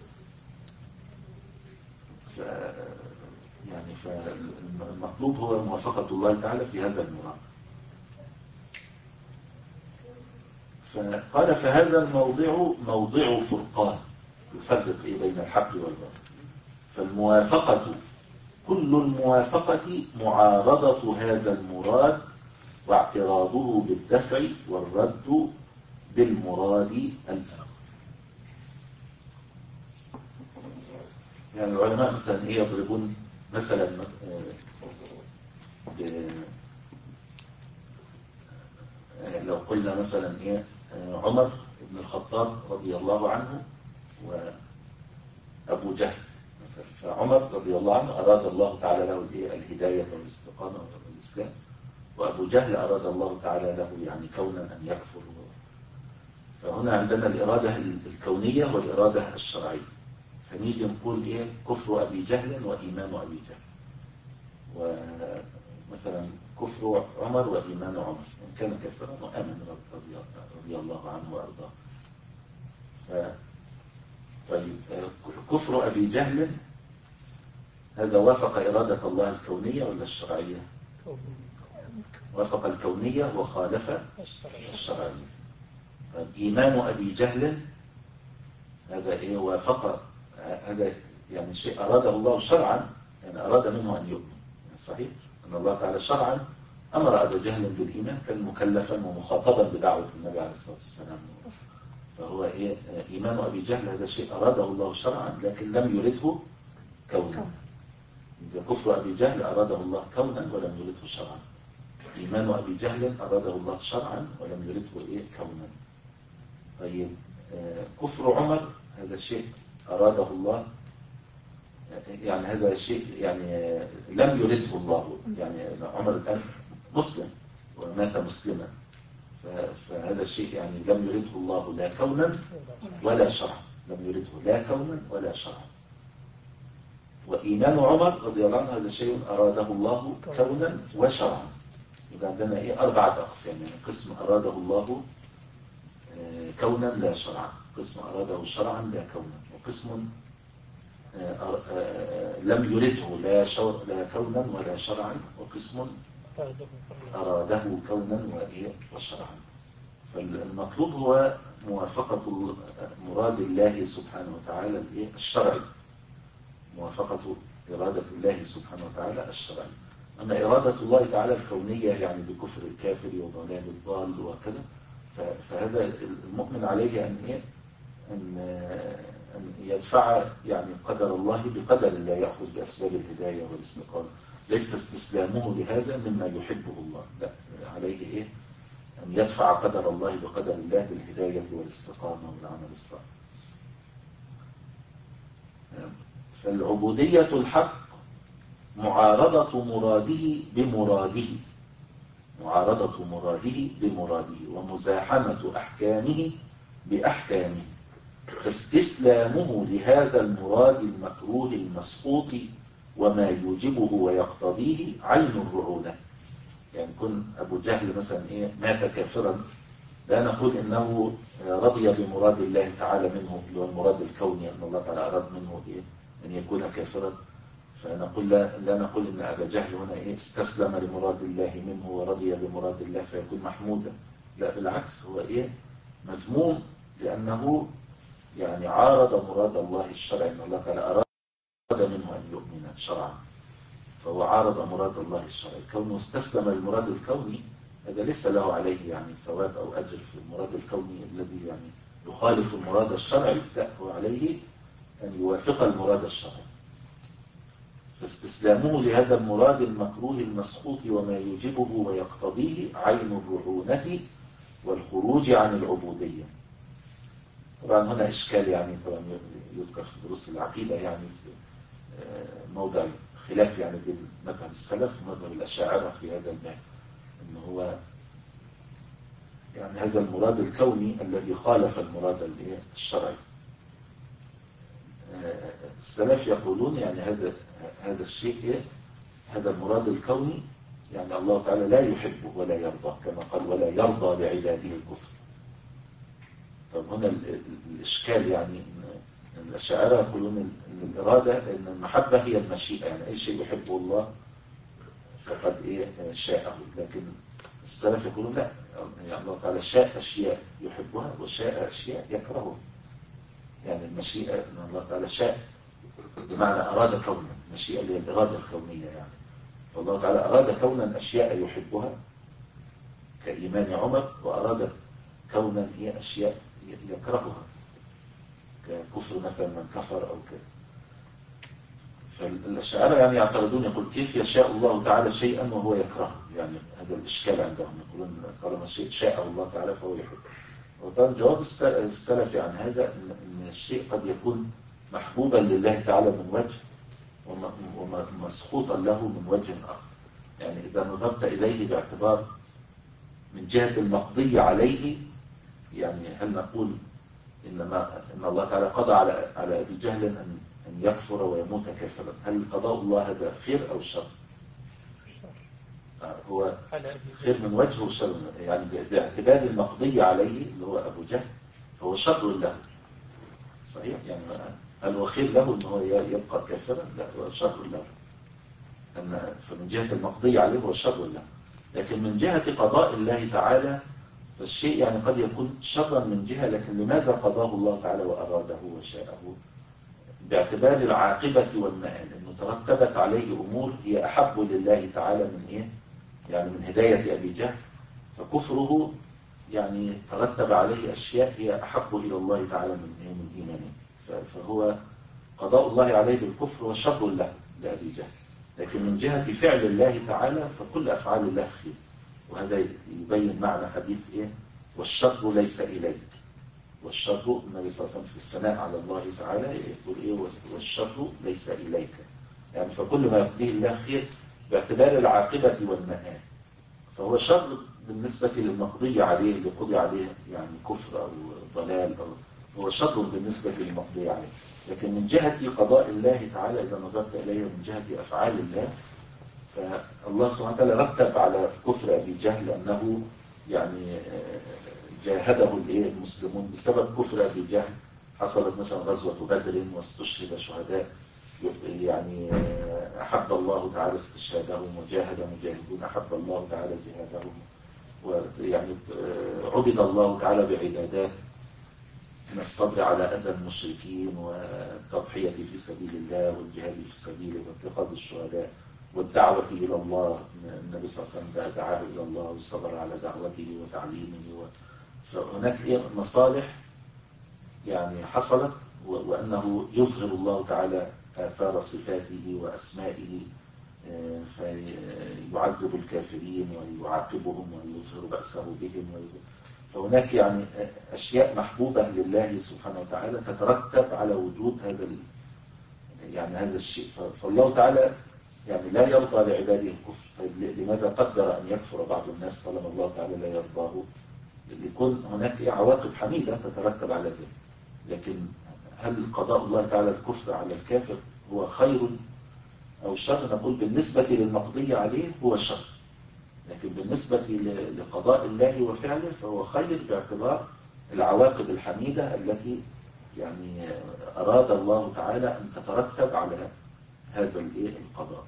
ف... يعني فالمطلوب هو موافقة الله تعالى في هذا المراد. فقال فهذا الموضع موضع فرقان يفرق بين الحق والباطل. فالموافقة كل الموافقة معارضة هذا المراد واعتراضه بالدفع والرد بالمراد الآخر. يعني العلماء مثلا ايه يضربون مثلا لو قلنا مثلا ايه عمر بن الخطاب رضي الله عنه وابو جهل مثلا. فعمر رضي الله عنه اراد الله تعالى له الهداية والاستقامة والاسلام، وابو جهل اراد الله تعالى له يعني كونا ان يكفر. فهنا عندنا الإرادة الكونية والإرادة الشرعية. فنيجي نقول إيه كفر أبي جهل وإيمان أبي جهل، ومثلا كفر عمر وإيمان عمر إن كان كافرا وآمن رضي, رضي الله عنه وأرضاه. طيب كفر أبي جهل هذا وافق إرادة الله الكونية ولا الشرعية؟ وافق الكونية وخالف الشرعية. طيب إيمان أبي جهل هذا إيه وافق هذا يعني شيء أراده الله شرعا، يعني أراد منه أن يؤمن. صحيح أن الله تعالى شرعا أمر أبا جهل بالإيمان، كان مكلفا ومخاطبا بدعوة النبي عليه الصلاة والسلام. فهو إيه إيمان أبي جهل هذا شيء أراده الله شرعا لكن لم يرده كونا. كفر أبي جهل أراده الله كونا ولم يرده شرعا. إيمان أبي جهل أراده الله شرعا ولم يرده إيه كونا. طيب كفر عمر هذا شيء أراده الله، يعني هذا شيء يعني لم يرده الله. يعني عمر الآن مسلم ومات مسلما، فهذا شيء يعني لم يرده الله لا كونا ولا شرعا. لم يرده لا كونا ولا شرعا. وإيمان عمر رضي الله عنه هذا شيء أراده الله كونا وشرعا. يبقى عندنا إيه أربعة أقسام. يعني قسم أراده الله كونا لا شرعا، قسم أراده شرعا لا كونا، وقسم لم يرده لا, لا كونا ولا شرعا، وقسم أراده كونا وشرعا. فالمطلوب هو موافقة مراد الله سبحانه وتعالى الشرعي، موافقة إرادة الله سبحانه وتعالى الشرعي. أما إرادة الله تعالى الكونية يعني بكفر الكافر وضلال الضال وكذا، فهذا المؤمن عليه أن إيه أن أن يدفع يعني قدر الله بقدر الله، يأخذ بأسباب الهداية والاستقامة، ليس استسلامه لهذا مما يحبه الله، لا، عليه إيه أن يدفع قدر الله بقدر الله بالهداية والاستقامة والعمل الصالح. فالعبودية الحق معارضة مراده بمراده، معارضة مراده بمراده ومزاحمة أحكامه بأحكامه، فاستسلامه لهذا المراد المكروه المسقوط وما يوجبه ويقتضيه عين الرعونة. يعني كن أبو جهل مثلا إيه مات كافرا، لا نقول إنه رضي بمراد الله تعالى منه اللي هو المراد الكوني، أن الله تعالى أراد منه إيه أن يكون كافرا، فنقول لا, لا نقول إن أبا جهل هنا إيه استسلم لمراد الله منه ورضي بمراد الله فيكون محمودا، لا بالعكس، هو إيه مذموم لأنه يعني عارض مراد الله الشرعي، أن الله تعالى أراد منه أن يؤمن شرعا، فهو عارض مراد الله الشرعي. كونه استسلم للمراد الكوني هذا ليس له عليه يعني ثواب أو أجر في المراد الكوني الذي يعني يخالف المراد الشرعي، لا، هو عليه أن يوافق المراد الشرعي. فاستسلامه لهذا المراد المكروه المسقوط وما يوجبه ويقتضيه عين الرعونة والخروج عن العبودية. طبعا هنا إشكال يعني طبعا يذكر في دروس العقيدة يعني في موضع خلاف يعني بين مذهب السلف ومذهب الأشاعرة في هذا الباب، إن هو يعني هذا المراد الكوني الذي خالف المراد الشرعي. السلف يقولون يعني هذا هذا الشيء هذا المراد الكوني يعني الله تعالى لا يحبه ولا يرضى، كما قال ولا يرضى لعباده الكفر. طب هنا الإشكال يعني إن الأشاعرة يقولون إن الإرادة إن المحبة هي المشيئة، يعني أي شيء يحبه الله فقد إيه شاءه، لكن السلف يقولون لا، يعني الله تعالى شاء أشياء يحبها وشاء أشياء يكرهها. يعني المشيئة إن الله تعالى شاء بمعنى أراد كونا، المشيئة اللي هي الإرادة الكونية يعني، فالله تعالى أراد كونا أشياء يحبها كإيمان عمر، وأراد كونا هي أشياء يكرهها ككفر مثلا من كفر أو كذا. فالأشاعرة يعني يعترضون، يقول كيف يشاء الله تعالى شيئا وهو يكرهه؟ يعني هذا الإشكال عندهم، يقولون طالما الشيء شاء الله تعالى فهو يحبه. وطبعا جواب السلف عن هذا أن الشيء قد يكون محبوبا لله تعالى من وجه ومسخوطا له من وجه آخر. يعني إذا نظرت إليه باعتبار من جهة المقضي عليه، يعني هل نقول إنما إن الله تعالى قضى على على أبي جهل أن أن يكفر ويموت كافرا، هل قضاء الله هذا خير أو شر؟ هو خير من وجه وشر، يعني باعتبار المقضي عليه اللي هو أبو جهل فهو شر له، صحيح؟ يعني هل هو خير له إن هو يبقى كافرا؟ لا، هو شر له، أن فمن جهة المقضي عليه هو شر له. لكن من جهة قضاء الله تعالى فالشيء يعني قد يكون شرا من جهة، لكن لماذا قضاه الله تعالى وأراده وشاءه؟ باعتبار العاقبة والمآل، أنه ترتبت عليه أمور هي أحب لله تعالى من إيه؟ يعني من هداية أبي جهل، فكفره يعني ترتب عليه أشياء هي أحب إلى الله تعالى من إيه؟ من إيمانه، فهو قضاء الله عليه بالكفر وشر له لأبي جهل. لكن من جهة فعل الله تعالى فكل أفعال الله خير، وهذا يبين معنى حديث إيه؟ والشر ليس إليك. والشر النبي صلى الله عليه وسلم في الثناء على الله تعالى يقول إيه؟ والشر ليس إليك، يعني فكل ما يقضيه الله خير باعتبار العاقبة والمآل، فهو شر بالنسبة للمقضي عليه اللي قضي عليه يعني كفر أو ضلال، أو هو شر بالنسبة للمقضي عليه. لكن من جهة قضاء الله تعالى إذا نظرت إليه من جهة أفعال الله، فالله سبحانه وتعالى رتب على كفر أبي جهل أنه يعني جاهده المسلمون بسبب كفر أبي جهل، حصلت مثلا غزوة بدر واستشهد شهداء، يعني أحب الله تعالى استشهادهم وجاهد مجاهدون أحب الله تعالى جهادهم، ويعني عبد الله تعالى بعبادات من الصبر على أذى المشركين والتضحية في سبيل الله والجهاد في سبيله واتخاذ الشهداء والدعوة إلى الله. النبي صلى الله عليه وسلم دعاه إلى الله والصبر على دعوته وتعليمه فهناك إيه مصالح يعني حصلت، وأنه يظهر الله تعالى آثار صفاته وأسمائه فيعذب الكافرين ويعاقبهم ويظهر بأسه بهم. فهناك يعني أشياء محبوبة لله سبحانه وتعالى تترتب على وجود هذا يعني هذا الشيء. فالله تعالى يعني لا يرضى لعباده الكفر. طيب لماذا قدر أن يكفر بعض الناس طالما الله تعالى لا يرضاه؟ يكون هناك عواقب حميدة تترتب على ذلك. لكن هل قضاء الله تعالى الكفر على الكافر هو خير أو شر؟ نقول بالنسبة للمقضي عليه هو شر، لكن بالنسبة لقضاء الله وفعله فهو خير باعتبار العواقب الحميدة التي يعني أراد الله تعالى أن تترتب على هذا القضاء.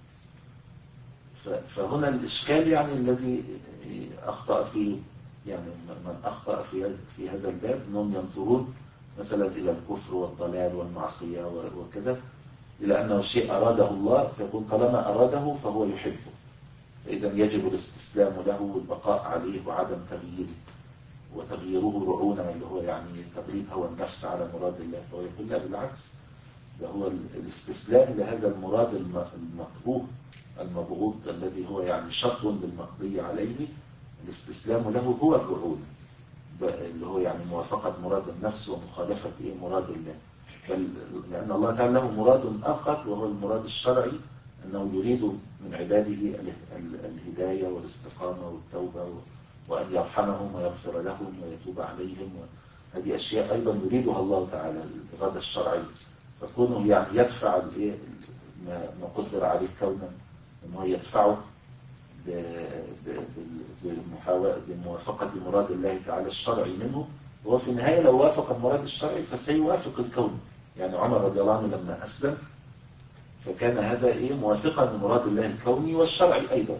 فهنا الإشكال يعني الذي أخطأ فيه يعني من أخطأ في في هذا الباب أنهم ينظرون مثلا إلى الكفر والضلال والمعصية وكذا إلى أنه شيء أراده الله، فيقول طالما أراده فهو يحبه، فإذا يجب الاستسلام له والبقاء عليه وعدم تغييره، وتغييره رعونة اللي هو يعني تغليب هوى النفس على مراد الله. فهو يقول لا بالعكس، ده هو الاستسلام لهذا المراد المطلوب المبغوض الذي هو يعني شر للمقضي عليه، الاستسلام له هو الرعونة اللي هو يعني موافقة مراد النفس ومخالفة إيه مراد الله. بل لأن الله تعالى له مراد آخر وهو المراد الشرعي، أنه يريد من عباده الهداية والاستقامة والتوبة وأن يرحمهم ويغفر لهم ويتوب عليهم. هذه أشياء أيضا يريدها الله تعالى الإرادة الشرعية. فكونه يعني يدفع ما قدر عليه كونا أنه يدفعه بموافقة مراد الله تعالى الشرعي منه، هو في النهاية لو وافق المراد الشرعي فسيوافق الكون. يعني عمر رضي الله عنه لما أسلم فكان هذا إيه موافقا لمراد الله الكوني والشرعي أيضا.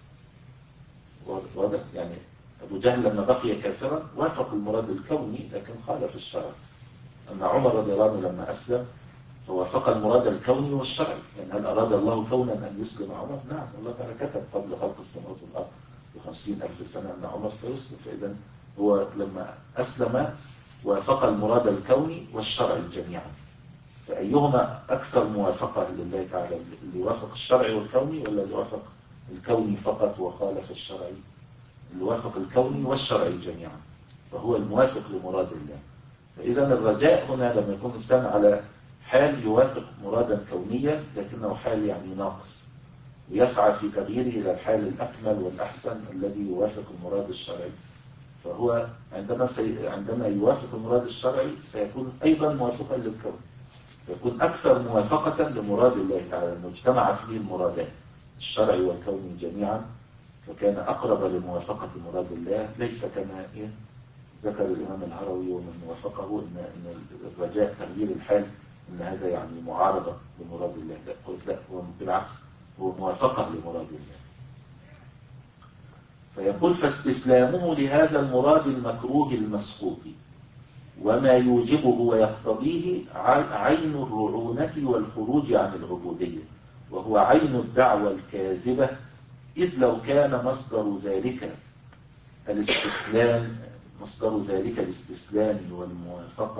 واضح يعني أبو جهل لما بقي كافرا وافق المراد الكوني لكن خالف الشرع. أما عمر رضي الله عنه لما أسلم فوافق المراد الكوني والشرعي. يعني هل أراد الله كونا أن يسلم عمر؟ نعم، الله تعالى كتب قبل خلق السماوات والأرض بخمسين ألف سنة أن عمر سيسلم. فإذا هو لما أسلم وافق المراد الكوني والشرعي جميعا. فأيهما أكثر موافقة لله تعالى، اللي يوافق الشرعي والكوني ولا اللي يوافق الكوني فقط وخالف الشرعي؟ اللي يوافق الكوني والشرعي جميعا، فهو الموافق لمراد الله. فإذا الرجاء هنا لما يكون الإنسان على حال يوافق مرادا كونيا لكنه حال يعني ناقص، ويسعى في تغييره إلى الحال الأكمل والأحسن الذي يوافق المراد الشرعي، فهو عندما سي... عندما يوافق المراد الشرعي سيكون أيضا موافقا للكون، يكون أكثر موافقة لمراد الله تعالى، أنه اجتمع فيه المرادان الشرعي والكوني جميعا، فكان أقرب لموافقة مراد الله. ليس كما إيه ذكر الإمام الهروي ومن وافقه إن, إن الرجاء تغيير الحال إن هذا يعني معارضة لمراد الله. لا، قلت لا، هو بالعكس هو موافقة لمراد الله. فيقول فاستسلامه لهذا المراد المكروه المسقوط وما يوجبه ويقتضيه عين الرعونة والخروج عن العبودية، وهو عين الدعوة الكاذبة، إذ لو كان مصدر ذلك الاستسلام مصدر ذلك الاستسلام والموافقة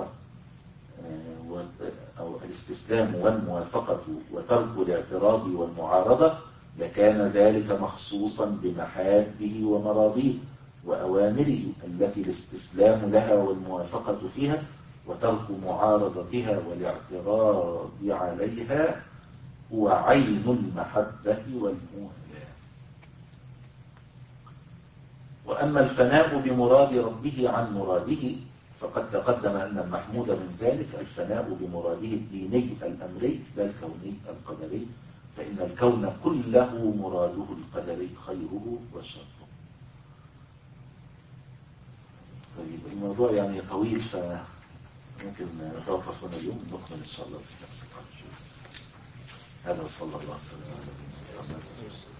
أو الاستسلام والموافقة وترك الاعتراض والمعارضة لكان ذلك مخصوصا بمحابه ومراضيه وأوامره التي الاستسلام لها والموافقة فيها وترك معارضتها والاعتراض عليها هو عين المحبة والموالاة. وأما الفناء بمراد ربه عن مراده فقد تقدم أن المحمود من ذلك الفناء بمراده الديني الأمري لا الكوني القدري، فإن الكون كله مراده القدري خيره وشره. طيب الموضوع يعني طويل فممكن نتوقف هنا اليوم، نكمل إن شاء الله في نفس القرن. هذا وصلى الله وسلم على نبينا محمد.